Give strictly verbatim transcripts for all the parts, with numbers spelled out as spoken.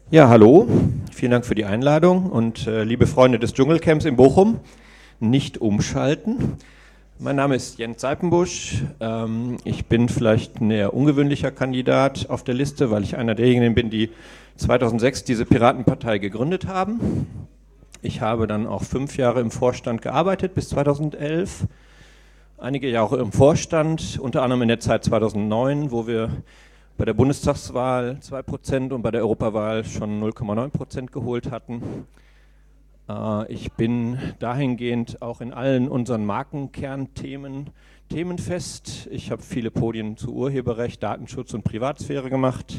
Ja, hallo, vielen Dank für die Einladung und äh, liebe Freunde des Dschungelcamps in Bochum, nicht umschalten. Mein Name ist Jens Seipenbusch, ähm, ich bin vielleicht ein eher ungewöhnlicher Kandidat auf der Liste, weil ich einer derjenigen bin, die zweitausendsechs diese Piratenpartei gegründet haben. Ich habe dann auch fünf Jahre im Vorstand gearbeitet bis zweitausendelf, einige Jahre im Vorstand, unter anderem in der Zeit zweitausendneun, wo wir bei der Bundestagswahl zwei Prozent und bei der Europawahl schon null Komma neun Prozent geholt hatten. Äh, ich bin dahingehend auch in allen unseren Markenkernthemen themenfest. Ich habe viele Podien zu Urheberrecht, Datenschutz und Privatsphäre gemacht.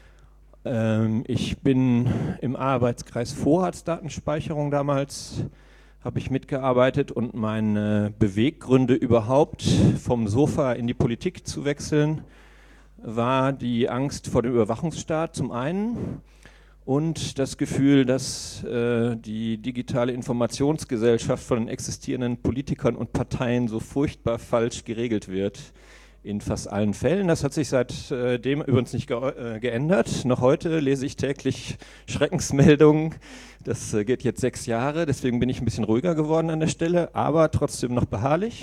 Ähm, ich bin im Arbeitskreis Vorratsdatenspeicherung damals, habe ich mitgearbeitet und meine Beweggründe überhaupt vom Sofa in die Politik zu wechseln, war die Angst vor dem Überwachungsstaat zum einen und das Gefühl, dass äh, die digitale Informationsgesellschaft von den existierenden Politikern und Parteien so furchtbar falsch geregelt wird in fast allen Fällen. Das hat sich seitdem übrigens nicht ge äh, geändert. Noch heute lese ich täglich Schreckensmeldungen. Das äh, geht jetzt sechs Jahre, deswegen bin ich ein bisschen ruhiger geworden an der Stelle, aber trotzdem noch beharrlich.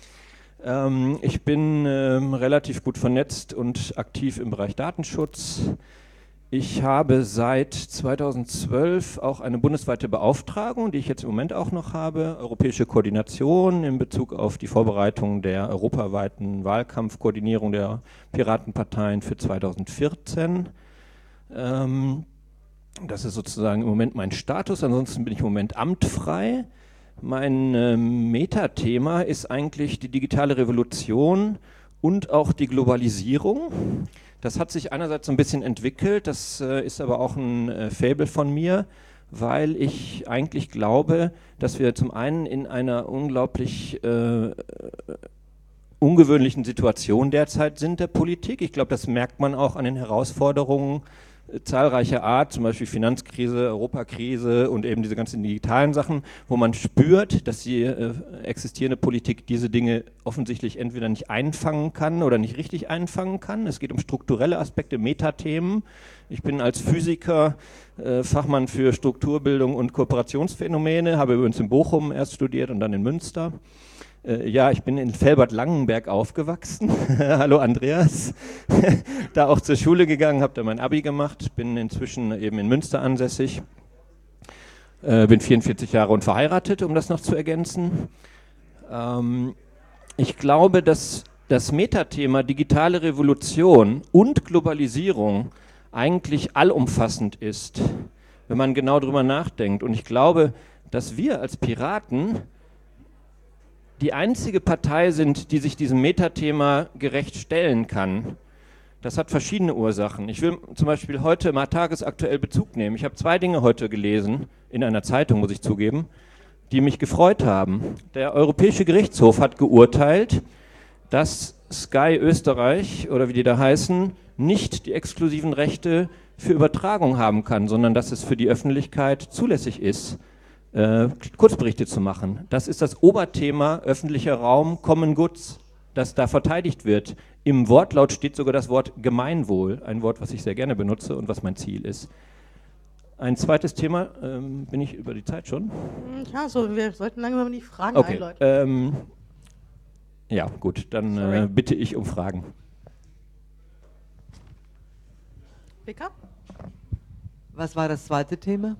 Ich bin ähm, relativ gut vernetzt und aktiv im Bereich Datenschutz. Ich habe seit zweitausendzwölf auch eine bundesweite Beauftragung, die ich jetzt im Moment auch noch habe, europäische Koordination in Bezug auf die Vorbereitung der europaweiten Wahlkampfkoordinierung der Piratenparteien für zweitausendvierzehn. Ähm, das ist sozusagen im Moment mein Status, ansonsten bin ich im Moment amtfrei. Mein äh, Metathema ist eigentlich die digitale Revolution und auch die Globalisierung. Das hat sich einerseits so ein bisschen entwickelt, das äh, ist aber auch ein äh, Faible von mir, weil ich eigentlich glaube, dass wir zum einen in einer unglaublich äh, ungewöhnlichen Situation derzeit sind der Politik. Ich glaube, das merkt man auch an den Herausforderungen zahlreicher Art, zum Beispiel Finanzkrise, Europakrise und eben diese ganzen digitalen Sachen, wo man spürt, dass die äh, existierende Politik diese Dinge offensichtlich entweder nicht einfangen kann oder nicht richtig einfangen kann. Es geht um strukturelle Aspekte, Metathemen. Ich bin als Physiker äh, Fachmann für Strukturbildung und Kooperationsphänomene, habe übrigens in Bochum erst studiert und dann in Münster. Ja, ich bin in Velbert-Langenberg aufgewachsen. Hallo Andreas. Da auch zur Schule gegangen, habe da mein Abi gemacht, bin inzwischen eben in Münster ansässig. Äh, bin vierundvierzig Jahre und verheiratet, um das noch zu ergänzen. Ähm, ich glaube, dass das Metathema digitale Revolution und Globalisierung eigentlich allumfassend ist, wenn man genau drüber nachdenkt. Und ich glaube, dass wir als Piraten die einzige Partei sind, die sich diesem Metathema gerecht stellen kann. Das hat verschiedene Ursachen. Ich will zum Beispiel heute mal tagesaktuell Bezug nehmen. Ich habe zwei Dinge heute gelesen, in einer Zeitung, muss ich zugeben, die mich gefreut haben. Der Europäische Gerichtshof hat geurteilt, dass Sky Österreich, oder wie die da heißen, nicht die exklusiven Rechte für Übertragung haben kann, sondern dass es für die Öffentlichkeit zulässig ist, Äh, Kurzberichte zu machen. Das ist das Oberthema öffentlicher Raum, Common Goods, das da verteidigt wird. Im Wortlaut steht sogar das Wort Gemeinwohl, ein Wort, was ich sehr gerne benutze und was mein Ziel ist. Ein zweites Thema, ähm, bin ich über die Zeit schon? Ja, so, wir sollten langsam die Fragen okay. einläuten. Ähm, ja, gut, dann äh, bitte ich um Fragen. Becker? Was war das zweite Thema?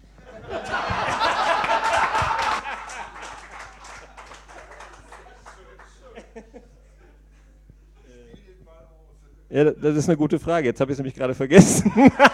Ja, das ist eine gute Frage. Jetzt habe ich es nämlich gerade vergessen.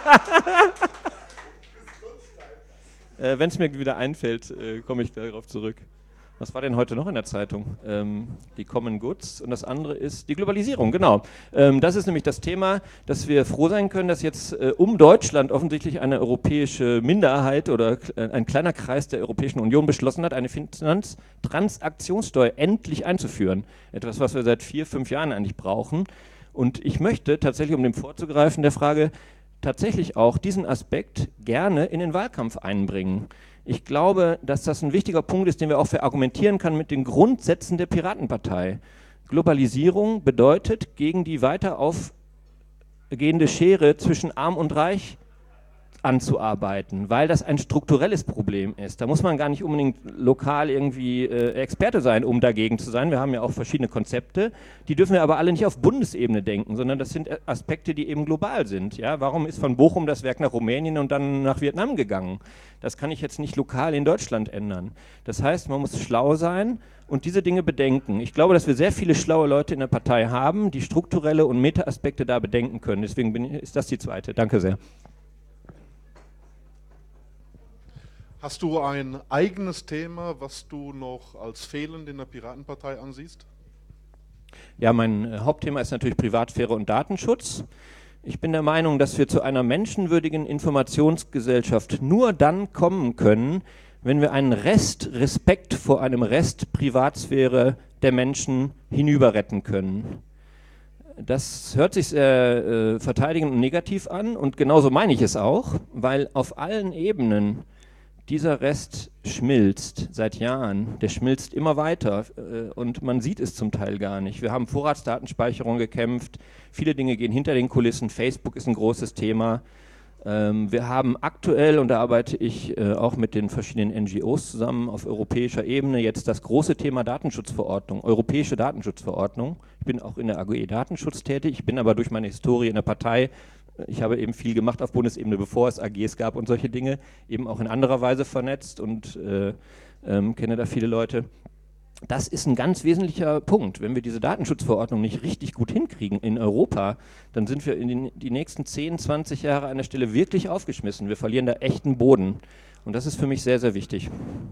äh, Wenn es mir wieder einfällt, äh, komme ich darauf zurück. Was war denn heute noch in der Zeitung? Ähm, die Common Goods und das andere ist die Globalisierung, genau. Ähm, das ist nämlich das Thema, dass wir froh sein können, dass jetzt äh, um Deutschland offensichtlich eine europäische Minderheit oder äh, ein kleiner Kreis der Europäischen Union beschlossen hat, eine Finanztransaktionssteuer endlich einzuführen. Etwas, was wir seit vier, fünf Jahren eigentlich brauchen. Und ich möchte tatsächlich, um dem vorzugreifen, der Frage, tatsächlich auch diesen Aspekt gerne in den Wahlkampf einbringen. Ich glaube, dass das ein wichtiger Punkt ist, den wir auch verargumentieren können mit den Grundsätzen der Piratenpartei. Globalisierung bedeutet, gegen die weiter aufgehende Schere zwischen Arm und Reich anzuarbeiten, weil das ein strukturelles Problem ist. Da muss man gar nicht unbedingt lokal irgendwie äh, Experte sein, um dagegen zu sein. Wir haben ja auch verschiedene Konzepte, die dürfen wir aber alle nicht auf Bundesebene denken, sondern das sind Aspekte, die eben global sind. Ja? Warum ist von Bochum das Werk nach Rumänien und dann nach Vietnam gegangen? Das kann ich jetzt nicht lokal in Deutschland ändern. Das heißt, man muss schlau sein und diese Dinge bedenken. Ich glaube, dass wir sehr viele schlaue Leute in der Partei haben, die strukturelle und Meta-Aspekte da bedenken können. Deswegen bin ich, ist das die zweite. Danke sehr. Hast du ein eigenes Thema, was du noch als fehlend in der Piratenpartei ansiehst? Ja, mein äh, Hauptthema ist natürlich Privatsphäre und Datenschutz. Ich bin der Meinung, dass wir zu einer menschenwürdigen Informationsgesellschaft nur dann kommen können, wenn wir einen Rest Respekt vor einem Rest Privatsphäre der Menschen hinüber retten können. Das hört sich sehr äh, verteidigend und negativ an und genauso meine ich es auch, weil auf allen Ebenen dieser Rest schmilzt seit Jahren, der schmilzt immer weiter äh, und man sieht es zum Teil gar nicht. Wir haben Vorratsdatenspeicherung gekämpft, viele Dinge gehen hinter den Kulissen, Facebook ist ein großes Thema. Ähm, wir haben aktuell, und da arbeite ich äh, auch mit den verschiedenen N G Os zusammen auf europäischer Ebene, jetzt das große Thema Datenschutzverordnung, europäische Datenschutzverordnung. Ich bin auch in der A G E Datenschutz tätig, ich bin aber durch meine Historie in der Partei, ich habe eben viel gemacht auf Bundesebene, bevor es A Gs gab und solche Dinge, eben auch in anderer Weise vernetzt und äh, ähm, kenne da viele Leute. Das ist ein ganz wesentlicher Punkt. Wenn wir diese Datenschutzverordnung nicht richtig gut hinkriegen in Europa, dann sind wir in den, die nächsten zehn, zwanzig Jahre an der Stelle wirklich aufgeschmissen. Wir verlieren da echten Boden. Und das ist für mich sehr, sehr wichtig.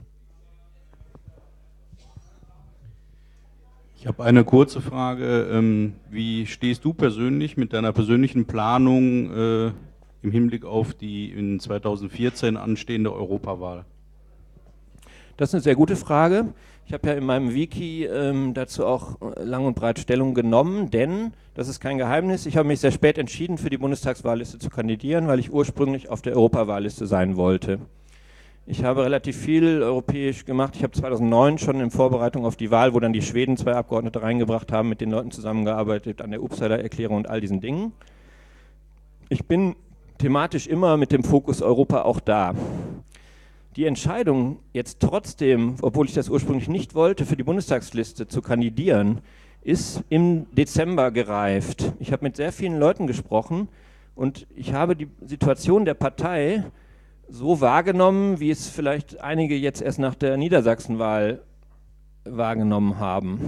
Ich habe eine kurze Frage. Ähm, wie stehst du persönlich mit deiner persönlichen Planung äh, im Hinblick auf die in zweitausendvierzehn anstehende Europawahl? Das ist eine sehr gute Frage. Ich habe ja in meinem Wiki ähm, dazu auch lang und breit Stellung genommen, denn, das ist kein Geheimnis, ich habe mich sehr spät entschieden, für die Bundestagswahlliste zu kandidieren, weil ich ursprünglich auf der Europawahlliste sein wollte. Ich habe relativ viel europäisch gemacht. Ich habe zweitausendneun schon in Vorbereitung auf die Wahl, wo dann die Schweden zwei Abgeordnete reingebracht haben, mit den Leuten zusammengearbeitet an der Uppsala-Erklärung und all diesen Dingen. Ich bin thematisch immer mit dem Fokus Europa auch da. Die Entscheidung, jetzt trotzdem, obwohl ich das ursprünglich nicht wollte, für die Bundestagsliste zu kandidieren, ist im Dezember gereift. Ich habe mit sehr vielen Leuten gesprochen und ich habe die Situation der Partei so wahrgenommen, wie es vielleicht einige jetzt erst nach der Niedersachsenwahl wahrgenommen haben.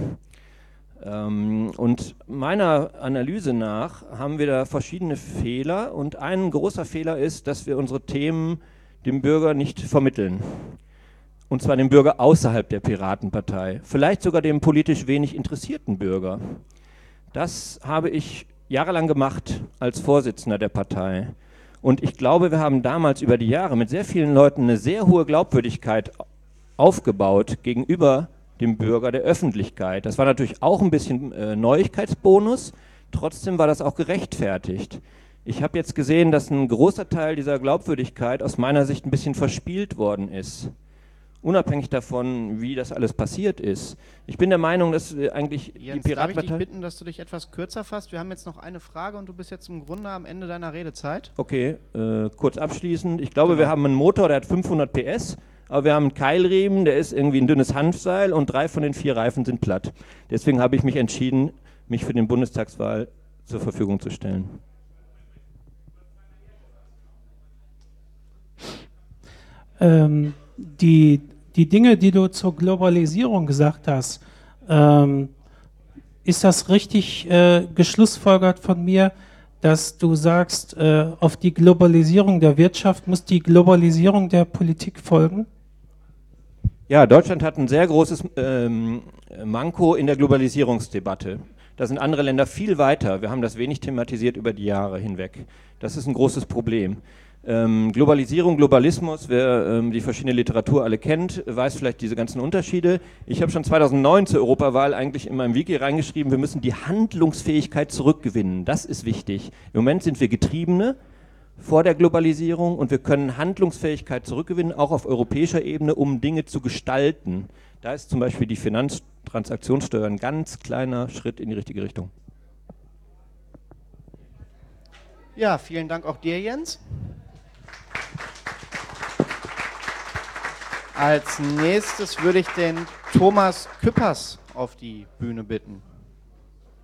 Ähm, und meiner Analyse nach haben wir da verschiedene Fehler und ein großer Fehler ist, dass wir unsere Themen dem Bürger nicht vermitteln. Und zwar dem Bürger außerhalb der Piratenpartei, vielleicht sogar dem politisch wenig interessierten Bürger. Das habe ich jahrelang gemacht als Vorsitzender der Partei. Und ich glaube, wir haben damals über die Jahre mit sehr vielen Leuten eine sehr hohe Glaubwürdigkeit aufgebaut gegenüber dem Bürger, der Öffentlichkeit. Das war natürlich auch ein bisschen äh, Neuigkeitsbonus, trotzdem war das auch gerechtfertigt. Ich habe jetzt gesehen, dass ein großer Teil dieser Glaubwürdigkeit aus meiner Sicht ein bisschen verspielt worden ist. Unabhängig davon, wie das alles passiert ist. Ich bin der Meinung, dass äh, eigentlich Jens, die Piratenpartei... darf ich dich bitten, dass du dich etwas kürzer fasst? Wir haben jetzt noch eine Frage und du bist jetzt im Grunde am Ende deiner Redezeit. Okay, äh, kurz abschließend. Ich glaube, Genau. wir haben einen Motor, der hat fünfhundert P S, aber wir haben einen Keilriemen, der ist irgendwie ein dünnes Hanfseil und drei von den vier Reifen sind platt. Deswegen habe ich mich entschieden, mich für den Bundestagswahl zur Verfügung zu stellen. Ähm, die, die Dinge, die du zur Globalisierung gesagt hast, ähm, ist das richtig äh, geschlussfolgert von mir, dass du sagst, äh, auf die Globalisierung der Wirtschaft muss die Globalisierung der Politik folgen? Ja, Deutschland hat ein sehr großes ähm, Manko in der Globalisierungsdebatte. Da sind andere Länder viel weiter. Wir haben das wenig thematisiert über die Jahre hinweg. Das ist ein großes Problem. Ähm, Globalisierung, Globalismus, wer ähm, die verschiedene Literatur alle kennt, weiß vielleicht diese ganzen Unterschiede. Ich habe schon zweitausendneun zur Europawahl eigentlich in meinem Wiki reingeschrieben, wir müssen die Handlungsfähigkeit zurückgewinnen. Das ist wichtig. Im Moment sind wir Getriebene vor der Globalisierung und wir können Handlungsfähigkeit zurückgewinnen, auch auf europäischer Ebene, um Dinge zu gestalten. Da ist zum Beispiel die Finanztransaktionssteuer ein ganz kleiner Schritt in die richtige Richtung. Ja, vielen Dank auch dir, Jens. Als nächstes würde ich den Thomas Küppers auf die Bühne bitten.